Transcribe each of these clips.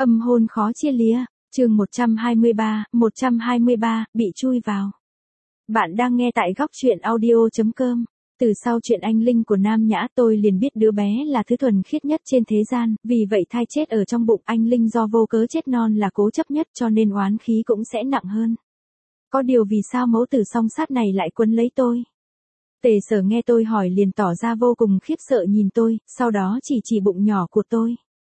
Âm hôn khó chia lìa, chương 123, bị chui vào. Bạn đang nghe tại góc truyện audio.com. Từ sau chuyện anh Linh của Nam Nhã tôi liền biết đứa bé là thứ thuần khiết nhất trên thế gian, vì vậy thai chết ở trong bụng anh Linh do vô cớ chết non là cố chấp nhất cho nên oán khí cũng sẽ nặng hơn. Có điều vì sao mẫu tử song sát này lại quấn lấy tôi? Tề Sở nghe tôi hỏi liền tỏ ra vô cùng khiếp sợ nhìn tôi, sau đó chỉ bụng nhỏ của tôi.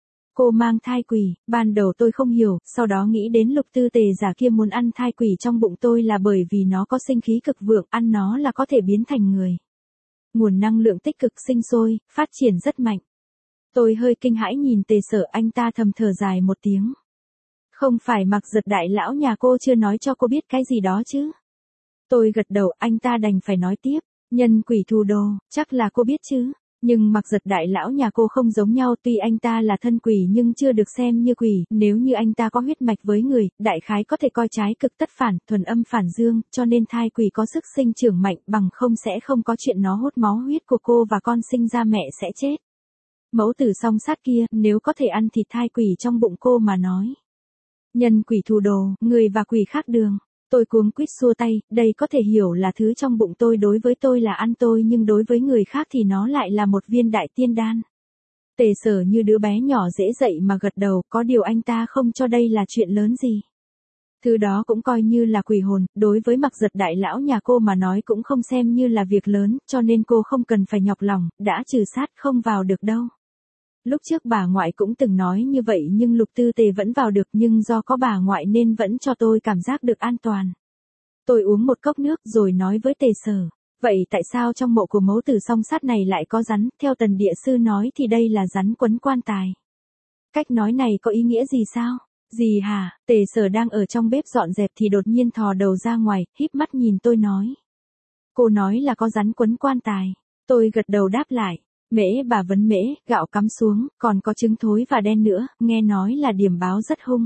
Cô mang thai quỷ, ban đầu tôi không hiểu, sau đó nghĩ đến Lục Tư Tề giả kia muốn ăn thai quỷ trong bụng tôi là bởi vì nó có sinh khí cực vượng, ăn nó là có thể biến thành người. Nguồn năng lượng tích cực sinh sôi, phát triển rất mạnh. Tôi hơi kinh hãi nhìn Tề Sở, anh ta thầm thở dài một tiếng. Không phải Mặc Giật đại lão nhà cô chưa nói cho cô biết cái gì đó chứ? Tôi gật đầu, anh ta đành phải nói tiếp, nhân quỷ thù đồ, chắc là cô biết chứ. Nhưng Mặc Giật đại lão nhà cô không giống nhau, tuy anh ta là thân quỷ nhưng chưa được xem như quỷ, nếu như anh ta có huyết mạch với người, đại khái có thể coi trái cực tất phản, thuần âm phản dương, cho nên thai quỷ có sức sinh trưởng mạnh, bằng không sẽ không có chuyện nó hút máu huyết của cô và con sinh ra mẹ sẽ chết. Mẫu tử song sát kia, nếu có thể ăn thịt thai quỷ trong bụng cô mà nói. Nhân quỷ thù đồ, người và quỷ khác đường. Tôi cuống quýt xua tay, đây có thể hiểu là thứ trong bụng tôi đối với tôi là ăn tôi nhưng đối với người khác thì nó lại là một viên đại tiên đan. Tề Sở như đứa bé nhỏ dễ dậy mà gật đầu, có điều anh ta không cho đây là chuyện lớn gì. Thứ đó cũng coi như là quỷ hồn, đối với Mặc Giật đại lão nhà cô mà nói cũng không xem như là việc lớn, cho nên cô không cần phải nhọc lòng, đã trừ sát không vào được đâu. Lúc trước bà ngoại cũng từng nói như vậy nhưng Lục Tư Tề vẫn vào được, nhưng do có bà ngoại nên vẫn cho tôi cảm giác được an toàn. Tôi uống một cốc nước rồi nói với Tề Sở, vậy tại sao trong mộ của mẫu tử song sát này lại có rắn, theo Tần Địa Sư nói thì đây là rắn quấn quan tài. Cách nói này có ý nghĩa gì sao? Gì hả? Tề Sở đang ở trong bếp dọn dẹp thì đột nhiên thò đầu ra ngoài, híp mắt nhìn tôi nói. Cô nói là có rắn quấn quan tài. Tôi gật đầu đáp lại. Mễ bà vấn mễ, gạo cắm xuống, còn có trứng thối và đen nữa, nghe nói là điểm báo rất hung.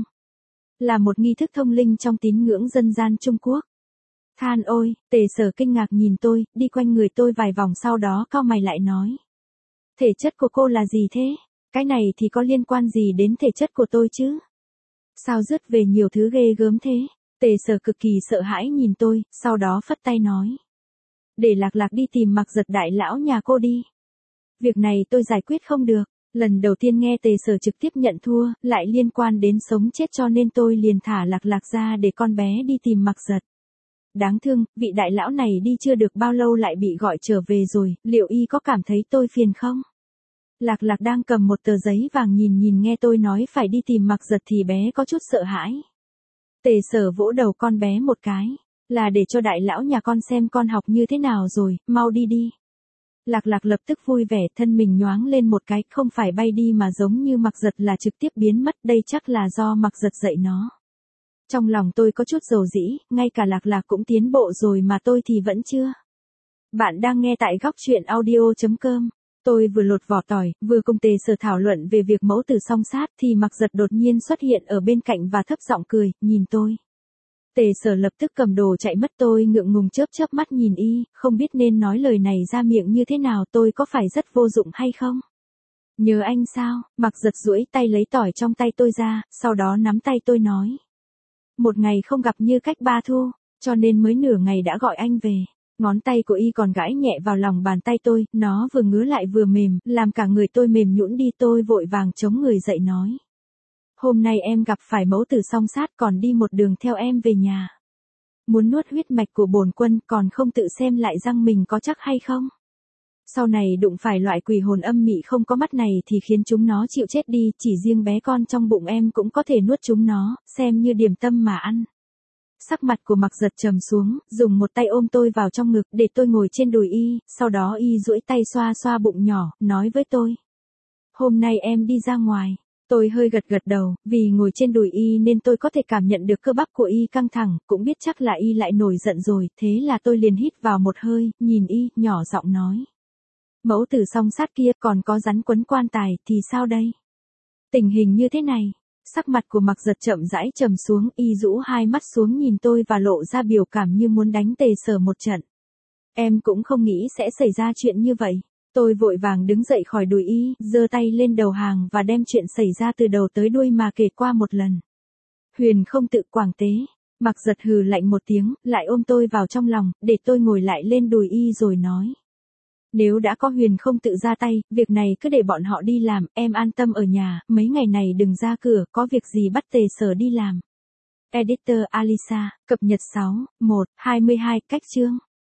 Là một nghi thức thông linh trong tín ngưỡng dân gian Trung Quốc. Than ôi, Tề Sở kinh ngạc nhìn tôi, đi quanh người tôi vài vòng sau đó cau mày lại nói. Thể chất của cô là gì thế? Cái này thì có liên quan gì đến thể chất của tôi chứ? Sao rứt về nhiều thứ ghê gớm thế? Tề Sở cực kỳ sợ hãi nhìn tôi, sau đó phất tay nói. Để Lạc Lạc đi tìm Mặc Giật đại lão nhà cô đi. Việc này tôi giải quyết không được. Lần đầu tiên nghe Tề Sở trực tiếp nhận thua, lại liên quan đến sống chết cho nên tôi liền thả Lạc Lạc ra để con bé đi tìm Mặc Giật. Đáng thương, vị đại lão này đi chưa được bao lâu lại bị gọi trở về rồi, liệu y có cảm thấy tôi phiền không? Lạc Lạc đang cầm một tờ giấy vàng nhìn nghe tôi nói phải đi tìm Mặc Giật thì bé có chút sợ hãi. Tề Sở vỗ đầu con bé một cái, là để cho đại lão nhà con xem con học như thế nào rồi, mau đi đi. Lạc Lạc lập tức vui vẻ, thân mình nhoáng lên một cái, không phải bay đi mà giống như Mặc Giật là trực tiếp biến mất, đây chắc là do Mặc Giật dạy nó. Trong lòng tôi có chút dầu dĩ, ngay cả Lạc Lạc cũng tiến bộ rồi mà tôi thì vẫn chưa. Bạn đang nghe tại góc truyện audio.com. Tôi vừa lột vỏ tỏi, vừa cùng Tề Sở thảo luận về việc mẫu tử song sát thì Mặc Giật đột nhiên xuất hiện ở bên cạnh và thấp giọng cười, nhìn tôi. Tề Sở lập tức cầm đồ chạy mất, tôi ngượng ngùng chớp mắt nhìn y, không biết nên nói lời này ra miệng như thế nào, tôi có phải rất vô dụng hay không? Nhớ anh sao? Mặc Giật duỗi tay lấy tỏi trong tay tôi ra, sau đó nắm tay tôi nói. Một ngày không gặp như cách ba thu, cho nên mới nửa ngày đã gọi anh về. Ngón tay của y còn gãi nhẹ vào lòng bàn tay tôi, nó vừa ngứa lại vừa mềm, làm cả người tôi mềm nhũn đi, tôi vội vàng chống người dậy nói. Hôm nay em gặp phải mẫu tử song sát còn đi một đường theo em về nhà. Muốn nuốt huyết mạch của bổn quân còn không tự xem lại răng mình có chắc hay không? Sau này đụng phải loại quỷ hồn âm mị không có mắt này thì khiến chúng nó chịu chết đi, chỉ riêng bé con trong bụng em cũng có thể nuốt chúng nó, xem như điểm tâm mà ăn. Sắc mặt của Mặc Giật trầm xuống, dùng một tay ôm tôi vào trong ngực để tôi ngồi trên đùi y, sau đó y duỗi tay xoa xoa bụng nhỏ, nói với tôi. Hôm nay em đi ra ngoài. Tôi hơi gật đầu, vì ngồi trên đùi y nên tôi có thể cảm nhận được cơ bắp của y căng thẳng, cũng biết chắc là y lại nổi giận rồi, thế là tôi liền hít vào một hơi, nhìn y, nhỏ giọng nói. Mẫu tử song sát kia còn có rắn quấn quan tài thì sao đây? Tình hình như thế này, sắc mặt của Mặc Giật chậm rãi trầm xuống, y rũ hai mắt xuống nhìn tôi và lộ ra biểu cảm như muốn đánh Tề Sở một trận. Em cũng không nghĩ sẽ xảy ra chuyện như vậy. Tôi vội vàng đứng dậy khỏi đùi y, giơ tay lên đầu hàng và đem chuyện xảy ra từ đầu tới đuôi mà kể qua một lần. Huyền không tự quảng tế. Mặc Giật hừ lạnh một tiếng, lại ôm tôi vào trong lòng, để tôi ngồi lại lên đùi y rồi nói. Nếu đã có Huyền không tự ra tay, việc này cứ để bọn họ đi làm, em an tâm ở nhà, mấy ngày này đừng ra cửa, có việc gì bắt Tề Sở đi làm. Editor Alisa, cập nhật 6/1/22, cách chương.